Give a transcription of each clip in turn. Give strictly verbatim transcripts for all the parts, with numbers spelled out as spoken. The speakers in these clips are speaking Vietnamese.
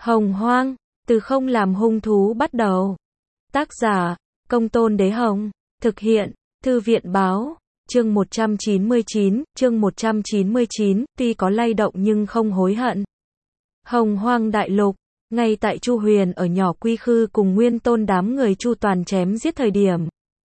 Hồng Hoang, từ không làm hung thú bắt đầu. Tác giả, Công Tôn Đế Hồng. Thực hiện, Thư viện Báo. Chương một trăm chín mươi chín, chương một trăm chín mươi chín, tuy có lay động nhưng không hối hận. Hồng Hoang đại lục, ngay tại Chu Huyền ở nhỏ Quy Khư cùng Nguyên Tôn đám người Chu toàn chém giết thời điểm.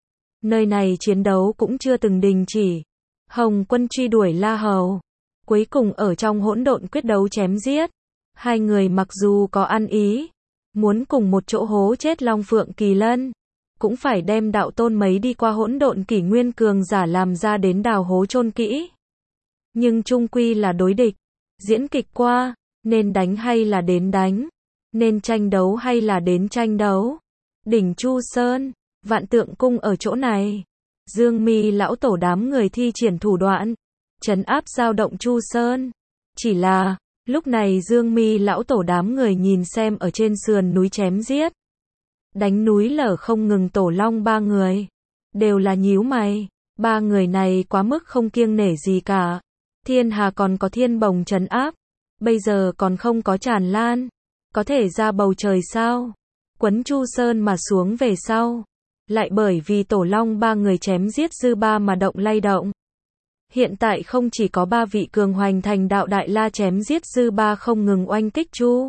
Nơi này chiến đấu cũng chưa từng đình chỉ. Hồng Quân truy đuổi La Hầu, cuối cùng ở trong hỗn độn quyết đấu chém giết. Hai người mặc dù có ăn ý, muốn cùng một chỗ hố chết Long Phượng Kỳ Lân, cũng phải đem đạo tôn mấy đi qua hỗn độn kỷ nguyên cường giả làm ra đến đào hố chôn kỹ. Nhưng chung quy là đối địch, diễn kịch qua, nên đánh hay là đến đánh, nên tranh đấu hay là đến tranh đấu. Đỉnh Chu Sơn, Vạn Tượng Cung ở chỗ này. Dương Mi lão tổ đám người thi triển thủ đoạn, trấn áp dao động Chu Sơn. Chỉ là, lúc này Dương Mi lão tổ đám người nhìn xem ở trên sườn núi chém giết, đánh núi lở không ngừng Tổ Long ba người, đều là nhíu mày. Ba người này quá mức không kiêng nể gì cả. Thiên Hà còn có Thiên Bồng trấn áp, bây giờ còn không có Tràn Lan, có thể ra bầu trời sao? Quấn Chu Sơn mà xuống về sau, lại bởi vì Tổ Long ba người chém giết dư ba mà động lay động. Hiện tại không chỉ có ba vị cường hoành thành đạo đại la chém giết dư ba không ngừng oanh kích Chu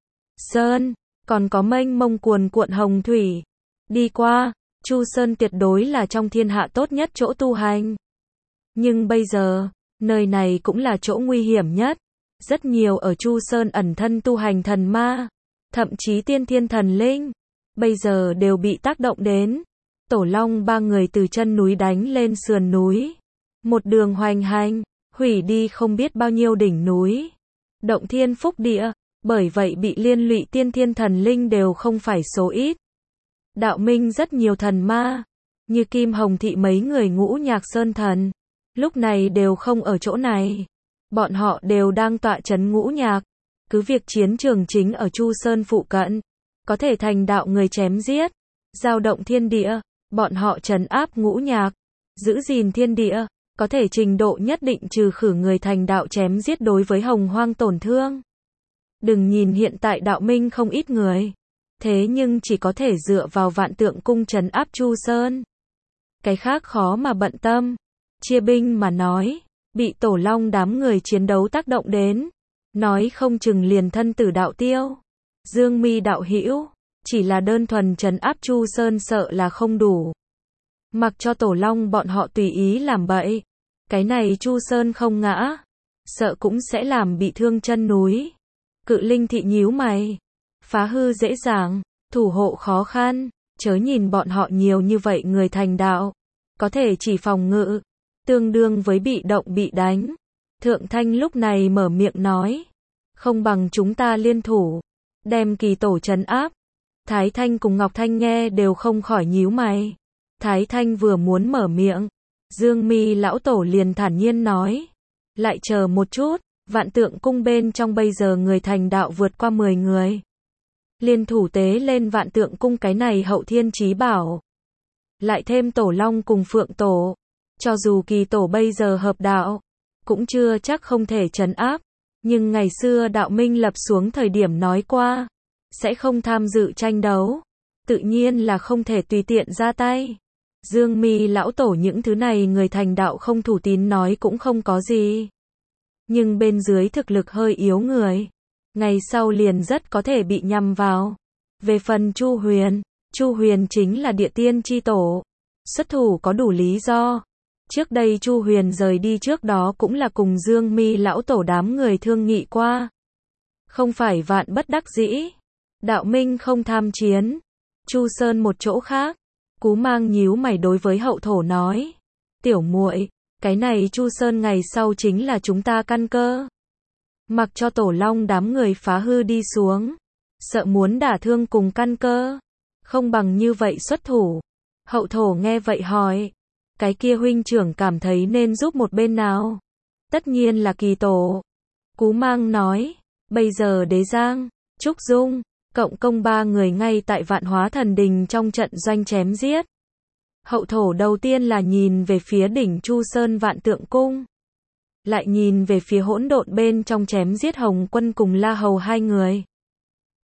Sơn, còn có mênh mông cuồn cuộn hồng thủy đi qua. Chu Sơn tuyệt đối là trong thiên hạ tốt nhất chỗ tu hành. Nhưng bây giờ, nơi này cũng là chỗ nguy hiểm nhất. Rất nhiều ở Chu Sơn ẩn thân tu hành thần ma, thậm chí tiên thiên thần linh, bây giờ đều bị tác động đến. Tổ Long ba người từ chân núi đánh lên sườn núi, một đường hoành hành, hủy đi không biết bao nhiêu đỉnh núi, động thiên phúc địa, bởi vậy bị liên lụy tiên thiên thần linh đều không phải số ít. Đạo Minh rất nhiều thần ma, như Kim Hồng Thị mấy người Ngũ Nhạc Sơn thần, lúc này đều không ở chỗ này. Bọn họ đều đang tọa trấn Ngũ Nhạc, cứ việc chiến trường chính ở Chu Sơn phụ cận, có thể thành đạo người chém giết, dao động thiên địa, bọn họ trấn áp Ngũ Nhạc, giữ gìn thiên địa, có thể trình độ nhất định trừ khử người thành đạo chém giết đối với Hồng Hoang tổn thương. Đừng nhìn hiện tại đạo minh không ít người, thế nhưng chỉ có thể dựa vào Vạn Tượng Cung trấn áp Chu Sơn. Cái khác khó mà bận tâm. Chia binh mà nói, bị Tổ Long đám người chiến đấu tác động đến, nói không chừng liền thân tử đạo tiêu. Dương Mi đạo hữu, chỉ là đơn thuần trấn áp Chu Sơn sợ là không đủ. Mặc cho Tổ Long bọn họ tùy ý làm bậy, cái này Chu Sơn không ngã, sợ cũng sẽ làm bị thương chân núi. Cự Linh Thị nhíu mày, phá hư dễ dàng, thủ hộ khó khăn, chớ nhìn bọn họ nhiều như vậy người thành đạo, có thể chỉ phòng ngự, tương đương với bị động bị đánh. Thượng Thanh lúc này mở miệng nói, không bằng chúng ta liên thủ, đem Kỳ Tổ trấn áp. Thái Thanh cùng Ngọc Thanh nghe đều không khỏi nhíu mày. Thái Thanh vừa muốn mở miệng, Dương Mi lão tổ liền thản nhiên nói, lại chờ một chút, Vạn Tượng Cung bên trong bây giờ người thành đạo vượt qua mười người. Liên thủ tế lên Vạn Tượng Cung cái này hậu thiên chí bảo. Lại thêm Tổ Long cùng Phượng Tổ, cho dù Kỳ Tổ bây giờ hợp đạo, cũng chưa chắc không thể trấn áp. Nhưng ngày xưa đạo minh lập xuống thời điểm nói qua, sẽ không tham dự tranh đấu, tự nhiên là không thể tùy tiện ra tay. Dương Mi lão tổ những thứ này người thành đạo không thủ tín nói cũng không có gì. Nhưng bên dưới thực lực hơi yếu người, ngày sau liền rất có thể bị nhằm vào. Về phần Chu Huyền, Chu Huyền chính là địa tiên chi tổ, xuất thủ có đủ lý do. Trước đây Chu Huyền rời đi trước đó cũng là cùng Dương Mi lão tổ đám người thương nghị qua. Không phải vạn bất đắc dĩ, đạo minh không tham chiến. Chu Sơn một chỗ khác, Cú Mang nhíu mày đối với hậu thổ nói, tiểu muội, cái này Chu Sơn ngày sau chính là chúng ta căn cơ. Mặc cho Tổ Long đám người phá hư đi xuống, sợ muốn đả thương cùng căn cơ, không bằng như vậy xuất thủ. Hậu thổ nghe vậy hỏi, cái kia huynh trưởng cảm thấy nên giúp một bên nào? Tất nhiên là Kỳ Tổ. Cú Mang nói, bây giờ Đế Giang, Trúc Dung, cộng công ba người ngay tại Vạn Hóa Thần Đình trong trận doanh chém giết. Hậu thổ đầu tiên là nhìn về phía đỉnh Chu Sơn Vạn Tượng Cung, lại nhìn về phía hỗn độn bên trong chém giết Hồng Quân cùng La Hầu hai người.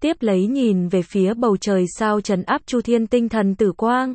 tiếp lấy nhìn về phía bầu trời sao trấn áp Chu Thiên tinh thần tử quang.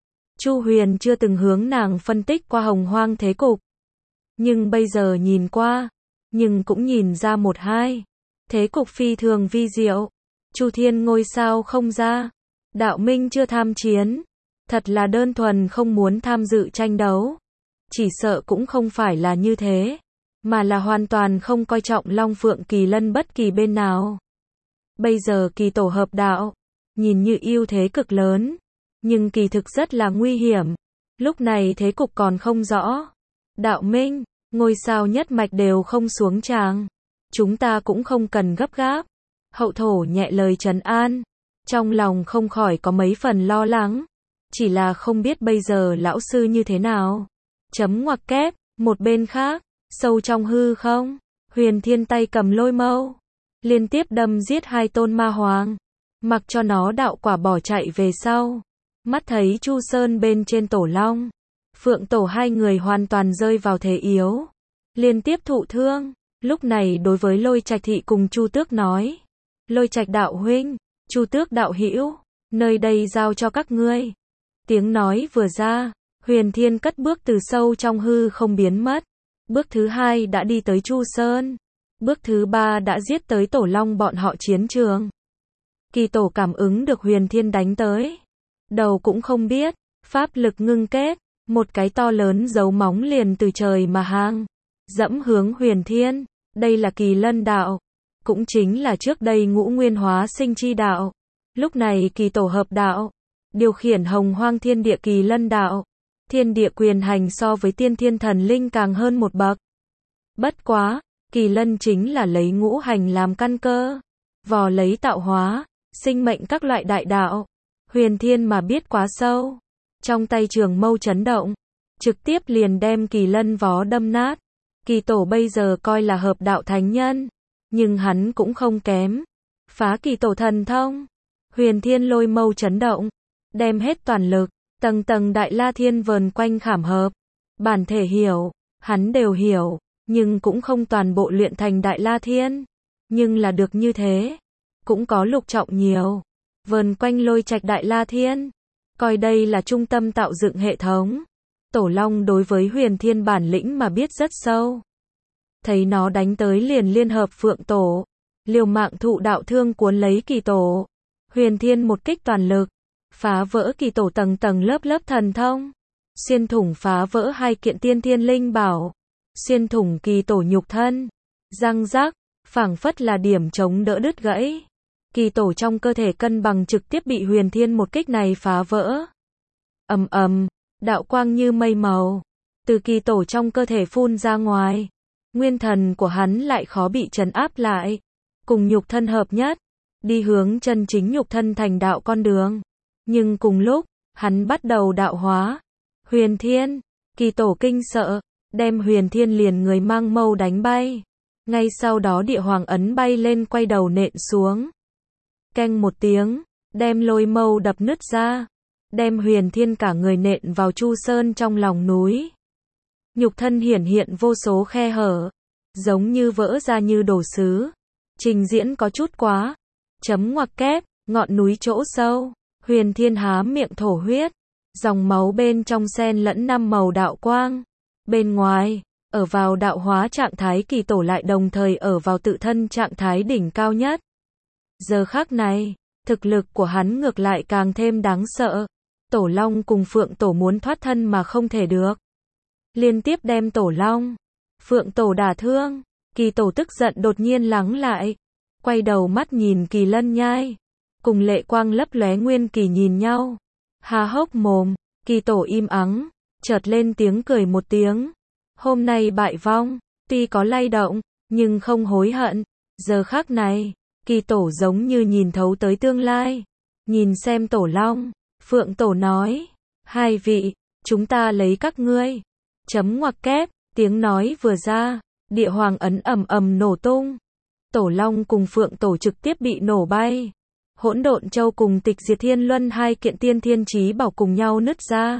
Chu Huyền chưa từng hướng nàng phân tích qua hồng hoang thế cục. Nhưng bây giờ nhìn qua, nhưng cũng nhìn ra một hai. Thế cục phi thường vi diệu. Chu Thiên ngôi sao không ra. Đạo Minh chưa tham chiến. Thật là đơn thuần không muốn tham dự tranh đấu. Chỉ sợ cũng không phải là như thế. Mà là hoàn toàn không coi trọng Long Phượng Kỳ Lân bất kỳ bên nào. Bây giờ kỳ tổ hợp đạo. Nhìn như ưu thế cực lớn. Nhưng kỳ thực rất là nguy hiểm. Lúc này thế cục còn không rõ. Đạo Minh, ngôi sao nhất mạch đều không xuống tràng. Chúng ta cũng không cần gấp gáp. Hậu thổ nhẹ lời trấn an. Trong lòng không khỏi có mấy phần lo lắng. Chỉ là không biết bây giờ lão sư như thế nào. Chấm ngoặc kép, một bên khác, sâu trong hư không. Huyền Thiên tay cầm lôi mâu. Liên tiếp đâm giết hai tôn ma hoàng. Mặc cho nó đạo quả bỏ chạy về sau. Mắt thấy Chu Sơn bên trên tổ long. Phượng tổ hai người hoàn toàn rơi vào thế yếu. Liên tiếp thụ thương. Lúc này đối với Lôi Trạch thị cùng Chu Tước nói. Lôi Trạch đạo huynh, Chu Tước đạo hữu, nơi đây giao cho các ngươi. Tiếng nói vừa ra, Huyền Thiên cất bước từ sâu trong hư không biến mất. Bước thứ hai đã đi tới Chu Sơn. Bước thứ ba đã giết tới tổ long bọn họ chiến trường. Kỳ tổ cảm ứng được Huyền Thiên đánh tới. Đầu cũng không biết, pháp lực ngưng kết, một cái to lớn dấu móng liền từ trời mà hàng. Dẫm hướng Huyền Thiên, đây là Kỳ Lân đạo. Cũng chính là trước đây ngũ nguyên hóa sinh chi đạo. Lúc này kỳ tổ hợp đạo. Điều khiển hồng hoang thiên địa Kỳ Lân đạo. Thiên địa quyền hành so với tiên thiên thần linh càng hơn một bậc. Bất quá, Kỳ Lân chính là lấy ngũ hành làm căn cơ. Vò lấy tạo hóa, sinh mệnh các loại đại đạo. Huyền Thiên mà biết quá sâu. Trong tay trường mâu chấn động. Trực tiếp liền đem Kỳ Lân vó đâm nát. Kỳ tổ bây giờ coi là hợp đạo thánh nhân. Nhưng hắn cũng không kém. Phá kỳ tổ thần thông. Huyền Thiên lôi mâu chấn động. Đem hết toàn lực. Tầng tầng đại la thiên vờn quanh khảm hợp. Bản thể hiểu. Hắn đều hiểu. Nhưng cũng không toàn bộ luyện thành đại la thiên. Nhưng là được như thế. Cũng có lục trọng nhiều. Vờn quanh Lôi Trạch đại la thiên. Coi đây là trung tâm tạo dựng hệ thống. Tổ long đối với Huyền Thiên bản lĩnh mà biết rất sâu. Thấy nó đánh tới liền liên hợp Phượng tổ. Liều mạng thụ đạo thương cuốn lấy kỳ tổ. Huyền Thiên một kích toàn lực. Phá vỡ kỳ tổ tầng tầng lớp lớp thần thông. Xuyên thủng phá vỡ hai kiện tiên thiên linh bảo. Xuyên thủng kỳ tổ nhục thân. Răng rắc, phảng phất là điểm chống đỡ đứt gãy. Kỳ tổ trong cơ thể cân bằng trực tiếp bị Huyền Thiên một kích này phá vỡ. Ầm ầm, đạo quang như mây màu. Từ kỳ tổ trong cơ thể phun ra ngoài. Nguyên thần của hắn lại khó bị trấn áp lại. Cùng nhục thân hợp nhất. Đi hướng chân chính nhục thân thành đạo con đường. Nhưng cùng lúc, hắn bắt đầu đạo hóa. Huyền Thiên, kỳ tổ kinh sợ. Đem Huyền Thiên liền người mang mâu đánh bay. Ngay sau đó địa hoàng ấn bay lên quay đầu nện xuống. Keng một tiếng, đem lôi mâu đập nứt ra. Đem Huyền Thiên cả người nện vào Chu Sơn trong lòng núi. Nhục thân hiển hiện vô số khe hở. Giống như vỡ ra như đồ sứ. Trình diễn có chút quá. Chấm ngoặc kép, ngọn núi chỗ sâu. Huyền Thiên há miệng thổ huyết. Dòng máu bên trong xen lẫn năm màu đạo quang. Bên ngoài, ở vào đạo hóa trạng thái kỳ tổ lại đồng thời ở vào tự thân trạng thái đỉnh cao nhất. Giờ khắc này, thực lực của hắn ngược lại càng thêm đáng sợ. Tổ long cùng Phượng tổ muốn thoát thân mà không thể được. Liên tiếp đem tổ long, Phượng tổ đả thương. Kỳ tổ tức giận đột nhiên lắng lại. Quay đầu mắt nhìn Kỳ Lân nhai. Cùng lệ quang lấp lóe Nguyên Kỳ nhìn nhau. Há hốc mồm, kỳ tổ im ắng. Chợt lên tiếng cười một tiếng. Hôm nay bại vong, tuy có lay động, nhưng không hối hận. Giờ khắc này, kỳ tổ giống như nhìn thấu tới tương lai. Nhìn xem tổ long, Phượng tổ nói. Hai vị, chúng ta lấy các ngươi. Chấm ngoặc kép, tiếng nói vừa ra. Địa hoàng ấn ầm ầm nổ tung. Tổ long cùng Phượng tổ trực tiếp bị nổ bay. Hỗn độn châu cùng Tịch Diệt Thiên Luân hai kiện tiên thiên chí bảo cùng nhau nứt ra.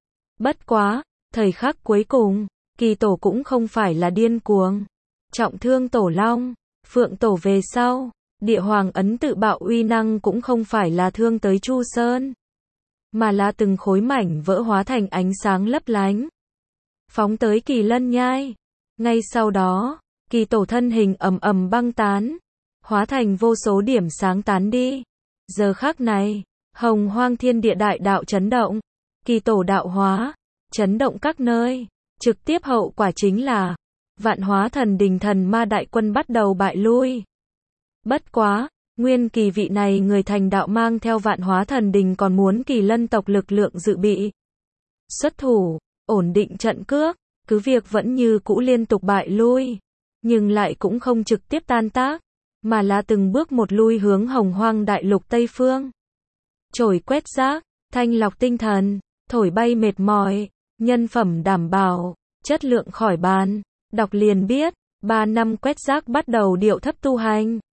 Bất quá, thời khắc cuối cùng, kỳ tổ cũng không phải là điên cuồng. Trọng thương tổ long, Phượng tổ về sau, Địa hoàng ấn tự bạo uy năng cũng không phải là thương tới Chu Sơn, mà là từng khối mảnh vỡ hóa thành ánh sáng lấp lánh, phóng tới Kỳ Lân Nhai. Ngay sau đó, Kỳ Tổ thân hình ầm ầm băng tán, hóa thành vô số điểm sáng tán đi. Giờ khắc này, Hồng Hoang thiên địa đại đạo chấn động, Kỳ Tổ đạo hóa, chấn động các nơi, trực tiếp hậu quả chính là Vạn Hóa Thần Đình thần ma đại quân bắt đầu bại lui. Bất quá, nguyên kỳ vị này người thành đạo mang theo Vạn Hóa Thần Đình còn muốn Kỳ Lân tộc lực lượng dự bị xuất thủ, ổn định trận cước, cứ việc vẫn như cũ liên tục bại lui, nhưng lại cũng không trực tiếp tan tác, mà là từng bước một lui hướng Hồng Hoang đại lục Tây Phương. Trổi quét rác, thanh lọc tinh thần, thổi bay mệt mỏi, nhân phẩm đảm bảo, chất lượng khỏi bàn. Đọc liền biết, ba năm quét rác bắt đầu điệu thấp tu hành.